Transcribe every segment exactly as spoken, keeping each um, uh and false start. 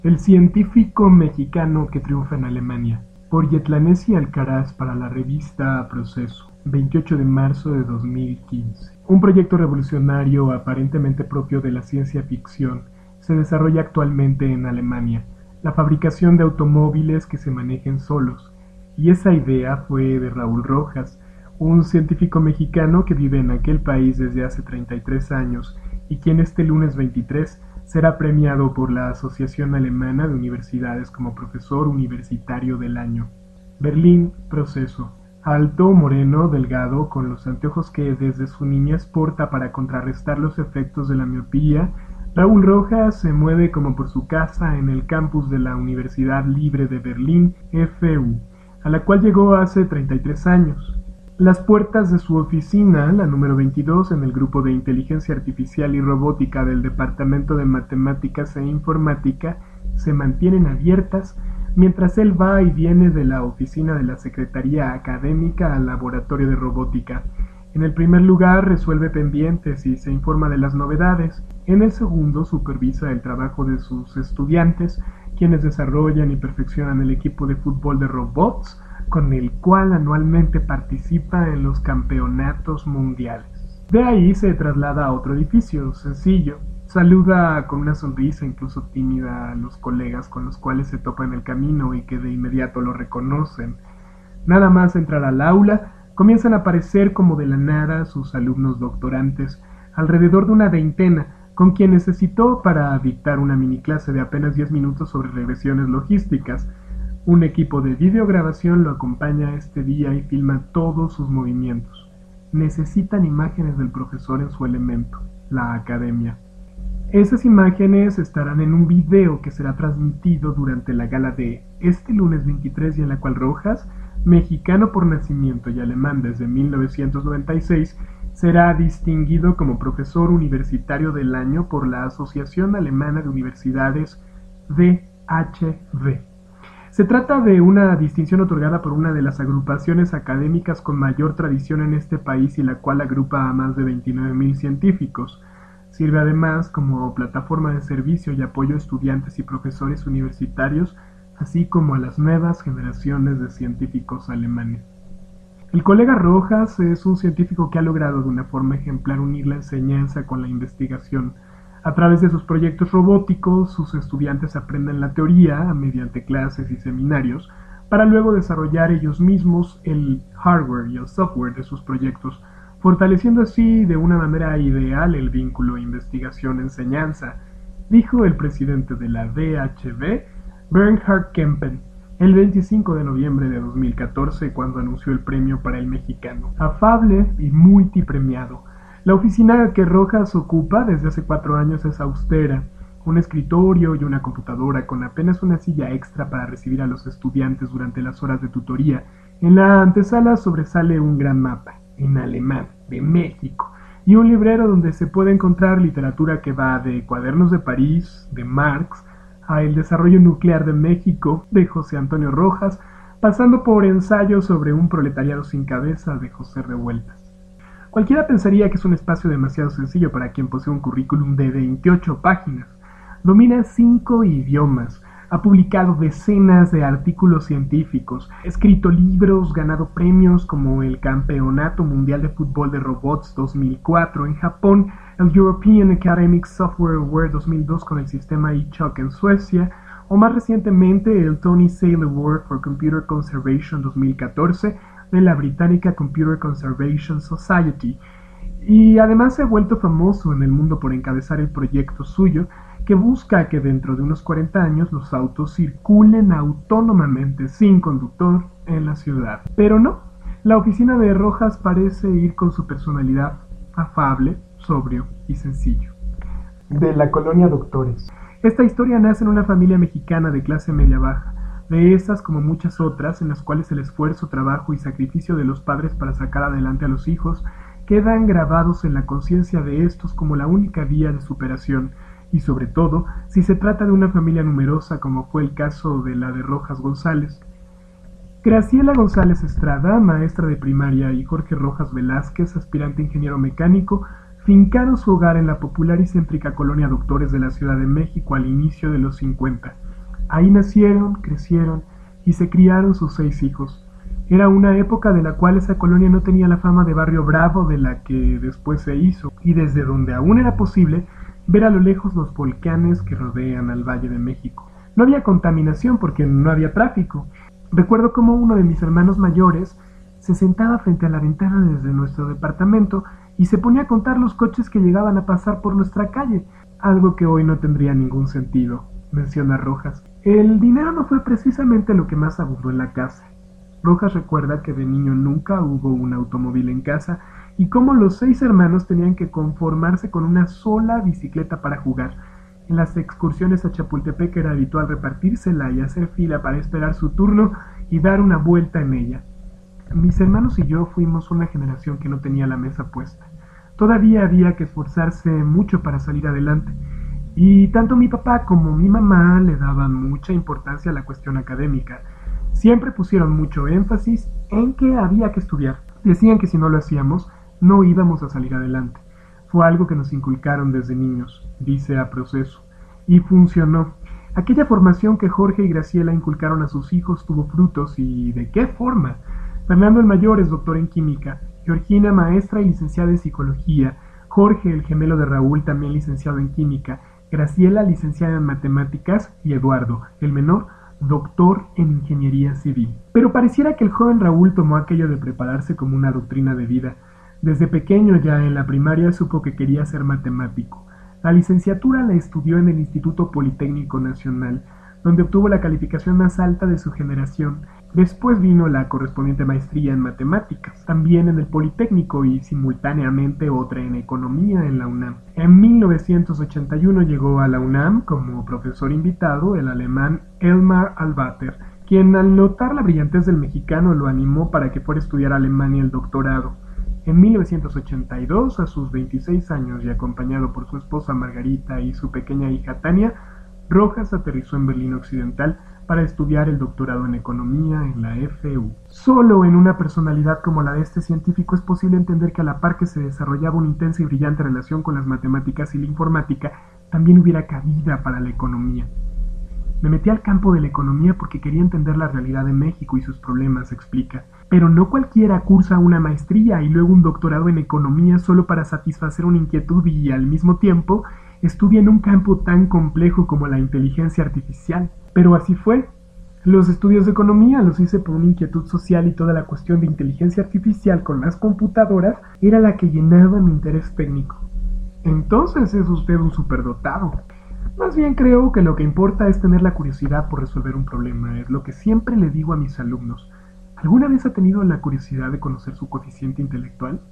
El científico mexicano que triunfa en Alemania, por Yetlanesi Alcaraz para la revista Proceso, veintiocho de marzo de dos mil quince. Un proyecto revolucionario aparentemente propio de la ciencia ficción se desarrolla actualmente en Alemania, la fabricación de automóviles que se manejen solos, y esa idea fue de Raúl Rojas, un científico mexicano que vive en aquel país desde hace treinta y tres años y quien este lunes veintitrés será premiado por la Asociación Alemana de Universidades como Profesor Universitario del Año. Berlín, Proceso. Alto, moreno, delgado, con los anteojos que desde su niñez porta para contrarrestar los efectos de la miopía, Raúl Rojas se mueve como por su casa en el campus de la Universidad Libre de Berlín, F U, a la cual llegó hace treinta y tres años. Las puertas de su oficina, la número veintidós en el grupo de Inteligencia Artificial y Robótica del Departamento de Matemáticas e Informática, se mantienen abiertas mientras él va y viene de la oficina de la Secretaría Académica al laboratorio de robótica. En el primer lugar resuelve pendientes y se informa de las novedades. En el segundo supervisa el trabajo de sus estudiantes, quienes desarrollan y perfeccionan el equipo de fútbol de robots, con el cual anualmente participa en los campeonatos mundiales. De ahí se traslada a otro edificio, sencillo. Saluda con una sonrisa incluso tímida a los colegas con los cuales se topa en el camino y que de inmediato lo reconocen. Nada más entrar al aula, comienzan a aparecer como de la nada sus alumnos doctorantes, alrededor de una veintena, con quienes se citó para dictar una mini clase de apenas diez minutos sobre regresiones logísticas. Un equipo de videograbación lo acompaña este día y filma todos sus movimientos. Necesitan imágenes del profesor en su elemento, la academia. Esas imágenes estarán en un video que será transmitido durante la gala de este lunes veintitrés y en la cual Rojas, mexicano por nacimiento y alemán desde mil novecientos noventa y seis, será distinguido como Profesor Universitario del Año por la Asociación Alemana de Universidades V H V. Se trata de una distinción otorgada por una de las agrupaciones académicas con mayor tradición en este país y la cual agrupa a más de veintinueve mil científicos. Sirve además como plataforma de servicio y apoyo a estudiantes y profesores universitarios, así como a las nuevas generaciones de científicos alemanes. El colega Rojas es un científico que ha logrado de una forma ejemplar unir la enseñanza con la investigación. A través de sus proyectos robóticos, sus estudiantes aprenden la teoría mediante clases y seminarios para luego desarrollar ellos mismos el hardware y el software de sus proyectos, fortaleciendo así de una manera ideal el vínculo investigación-enseñanza, dijo el presidente de la V H V, Bernhard Kempen, el veinticinco de noviembre de dos mil catorce cuando anunció el premio para el mexicano. Afable y multipremiado. La oficina que Rojas ocupa desde hace cuatro años es austera, un escritorio y una computadora con apenas una silla extra para recibir a los estudiantes durante las horas de tutoría. En la antesala sobresale un gran mapa, en alemán, de México, y un librero donde se puede encontrar literatura que va de Cuadernos de París, de Marx, a El desarrollo nuclear de México, de José Antonio Rojas, pasando por Ensayos sobre un proletariado sin cabeza, de José Revueltas. Cualquiera pensaría que es un espacio demasiado sencillo para quien posee un currículum de veintiocho páginas. Domina cinco idiomas, ha publicado decenas de artículos científicos, ha escrito libros, ganado premios como el Campeonato Mundial de Fútbol de Robots dos mil cuatro en Japón, el European Academic Software Award dos mil dos con el sistema eChalk en Suecia, o más recientemente el Tony Sale Award for Computer Conservation dos mil catorce, de la británica Computer Conservation Society, y además se ha vuelto famoso en el mundo por encabezar el proyecto suyo que busca que dentro de unos cuarenta años los autos circulen autónomamente sin conductor en la ciudad. Pero no, la oficina de Rojas parece ir con su personalidad afable, sobrio y sencillo. De la colonia Doctores. Esta historia nace en una familia mexicana de clase media-baja, de esas como muchas otras en las cuales el esfuerzo, trabajo y sacrificio de los padres para sacar adelante a los hijos quedan grabados en la conciencia de estos como la única vía de superación, y sobre todo si se trata de una familia numerosa como fue el caso de la de Rojas González. Graciela González Estrada, maestra de primaria, y Jorge Rojas Velázquez, aspirante ingeniero mecánico, fincaron su hogar en la popular y céntrica colonia Doctores de la Ciudad de México al inicio de los cincuenta. Ahí nacieron, crecieron y se criaron sus seis hijos. Era una época de la cual esa colonia no tenía la fama de barrio bravo de la que después se hizo, y desde donde aún era posible ver a lo lejos los volcanes que rodean al Valle de México. No había contaminación porque no había tráfico. Recuerdo cómo uno de mis hermanos mayores se sentaba frente a la ventana desde nuestro departamento y se ponía a contar los coches que llegaban a pasar por nuestra calle, algo que hoy no tendría ningún sentido, menciona Rojas. El dinero no fue precisamente lo que más abundó en la casa. Rojas recuerda que de niño nunca hubo un automóvil en casa y cómo los seis hermanos tenían que conformarse con una sola bicicleta para jugar. En las excursiones a Chapultepec era habitual repartírsela y hacer fila para esperar su turno y dar una vuelta en ella. Mis hermanos y yo fuimos una generación que no tenía la mesa puesta. Todavía había que esforzarse mucho para salir adelante. Y tanto mi papá como mi mamá le daban mucha importancia a la cuestión académica. Siempre pusieron mucho énfasis en que había que estudiar. Decían que si no lo hacíamos, no íbamos a salir adelante. Fue algo que nos inculcaron desde niños, dice a Proceso. Y funcionó. Aquella formación que Jorge y Graciela inculcaron a sus hijos tuvo frutos, ¿y de qué forma? Fernando el mayor es doctor en química, Georgina maestra y licenciada en psicología, Jorge, el gemelo de Raúl, también licenciado en química, Graciela, licenciada en matemáticas, y Eduardo, el menor, doctor en ingeniería civil. Pero pareciera que el joven Raúl tomó aquello de prepararse como una doctrina de vida. Desde pequeño, ya en la primaria, supo que quería ser matemático. La licenciatura la estudió en el Instituto Politécnico Nacional, donde obtuvo la calificación más alta de su generación. Después vino la correspondiente maestría en matemáticas, también en el Politécnico, y simultáneamente otra en economía en la UNAM. En mil novecientos ochenta y uno llegó a la UNAM como profesor invitado el alemán Elmar Albater, quien al notar la brillantez del mexicano lo animó para que fuera a estudiar a Alemania el doctorado. En mil novecientos ochenta y dos, a sus veintiséis años y acompañado por su esposa Margarita y su pequeña hija Tania, Rojas aterrizó en Berlín Occidental para estudiar el doctorado en economía en la F U. Solo en una personalidad como la de este científico es posible entender que a la par que se desarrollaba una intensa y brillante relación con las matemáticas y la informática, también hubiera cabida para la economía. Me metí al campo de la economía porque quería entender la realidad de México y sus problemas, explica. Pero no cualquiera cursa una maestría y luego un doctorado en economía solo para satisfacer una inquietud y, al mismo tiempo, estudia en un campo tan complejo como la inteligencia artificial. Pero así fue. Los estudios de economía los hice por una inquietud social y toda la cuestión de inteligencia artificial con las computadoras era la que llenaba mi interés técnico. Entonces es usted un superdotado. Más bien creo que lo que importa es tener la curiosidad por resolver un problema. Es lo que siempre le digo a mis alumnos. ¿Alguna vez ha tenido la curiosidad de conocer su coeficiente intelectual?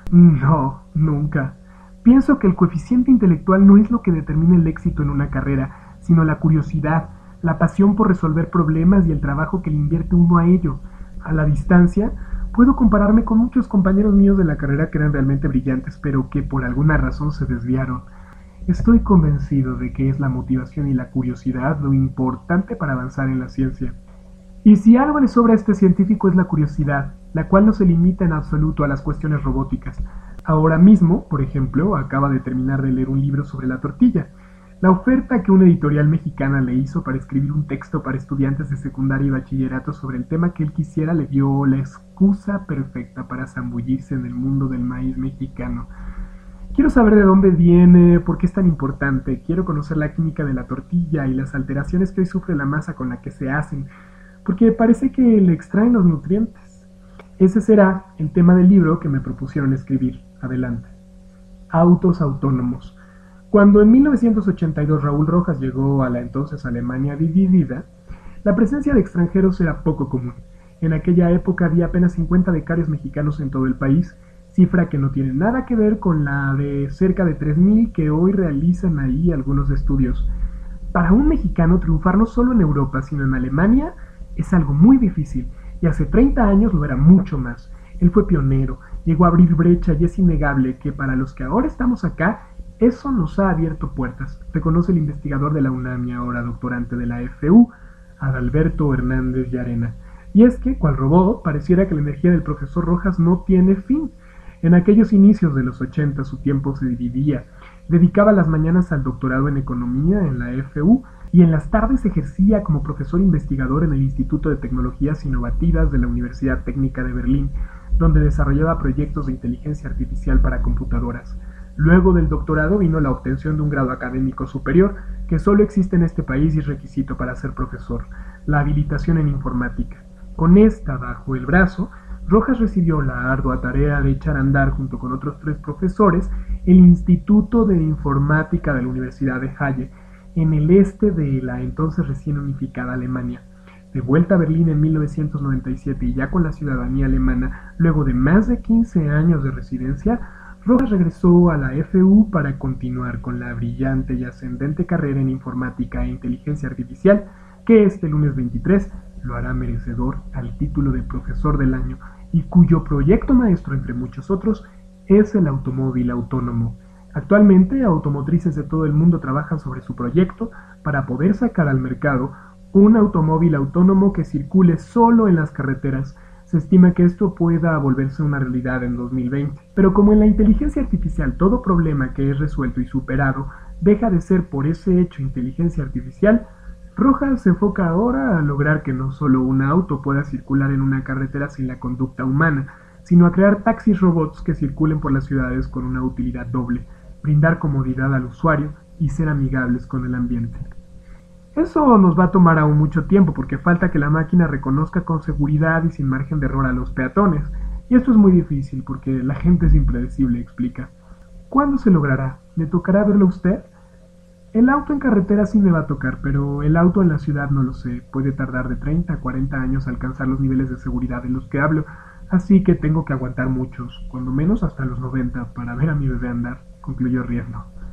No, nunca. Pienso que el coeficiente intelectual no es lo que determina el éxito en una carrera, sino la curiosidad, la pasión por resolver problemas y el trabajo que le invierte uno a ello. A la distancia, puedo compararme con muchos compañeros míos de la carrera que eran realmente brillantes, pero que por alguna razón se desviaron. Estoy convencido de que es la motivación y la curiosidad lo importante para avanzar en la ciencia. Y si algo le sobra a este científico es la curiosidad, la cual no se limita en absoluto a las cuestiones robóticas. Ahora mismo, por ejemplo, acaba de terminar de leer un libro sobre la tortilla. La oferta que una editorial mexicana le hizo para escribir un texto para estudiantes de secundaria y bachillerato sobre el tema que él quisiera le dio la excusa perfecta para zambullirse en el mundo del maíz mexicano. Quiero saber de dónde viene, por qué es tan importante, quiero conocer la química de la tortilla y las alteraciones que hoy sufre la masa con la que se hacen, porque parece que le extraen los nutrientes. Ese será el tema del libro que me propusieron escribir. Adelante. Autos autónomos. Cuando en mil novecientos ochenta y dos Raúl Rojas llegó a la entonces Alemania dividida, la presencia de extranjeros era poco común. En aquella época había apenas cincuenta becarios mexicanos en todo el país, cifra que no tiene nada que ver con la de cerca de tres mil que hoy realizan ahí algunos estudios. Para un mexicano triunfar no solo en Europa, sino en Alemania, es algo muy difícil, y hace treinta años lo era mucho más. Él fue pionero, llegó a abrir brecha y es innegable que para los que ahora estamos acá, eso nos ha abierto puertas, reconoce el investigador de la UNAM y ahora doctorante de la F U, Adalberto Hernández Llarena. Y es que, cual robot, pareciera que la energía del profesor Rojas no tiene fin. En aquellos inicios de los ochenta su tiempo se dividía Dedicaba las mañanas al doctorado en economía en la F U y en las tardes ejercía como profesor investigador en el Instituto de Tecnologías Innovativas de la Universidad Técnica de Berlín, donde desarrollaba proyectos de inteligencia artificial para computadoras. Luego del doctorado vino la obtención de un grado académico superior, que solo existe en este país y es requisito para ser profesor, la habilitación en informática. Con esta bajo el brazo, Rojas recibió la ardua tarea de echar a andar junto con otros tres profesores el Instituto de Informática de la Universidad de Halle, en el este de la entonces recién unificada Alemania. De vuelta a Berlín en mil novecientos noventa y siete y ya con la ciudadanía alemana, luego de más de quince años de residencia, Rojas regresó a la F U para continuar con la brillante y ascendente carrera en informática e inteligencia artificial, que este lunes veintitrés lo hará merecedor al título de profesor del año y cuyo proyecto maestro, entre muchos otros, es el automóvil autónomo. Actualmente, automotrices de todo el mundo trabajan sobre su proyecto para poder sacar al mercado un automóvil autónomo que circule solo en las carreteras. Se estima que esto pueda volverse una realidad en dos mil veinte. Pero como en la inteligencia artificial todo problema que es resuelto y superado deja de ser por ese hecho inteligencia artificial, Rojas se enfoca ahora a lograr que no solo un auto pueda circular en una carretera sin la conducta humana, sino a crear taxis robots que circulen por las ciudades con una utilidad doble, brindar comodidad al usuario y ser amigables con el ambiente. Eso nos va a tomar aún mucho tiempo porque falta que la máquina reconozca con seguridad y sin margen de error a los peatones, y esto es muy difícil porque la gente es impredecible, explica. ¿Cuándo se logrará? ¿Le tocará verlo a usted? El auto en carretera sí me va a tocar, pero el auto en la ciudad no lo sé. Puede tardar de treinta a cuarenta años alcanzar los niveles de seguridad de los que hablo, así que tengo que aguantar muchos, cuando menos hasta los noventa, para ver a mi bebé andar, concluyó riendo.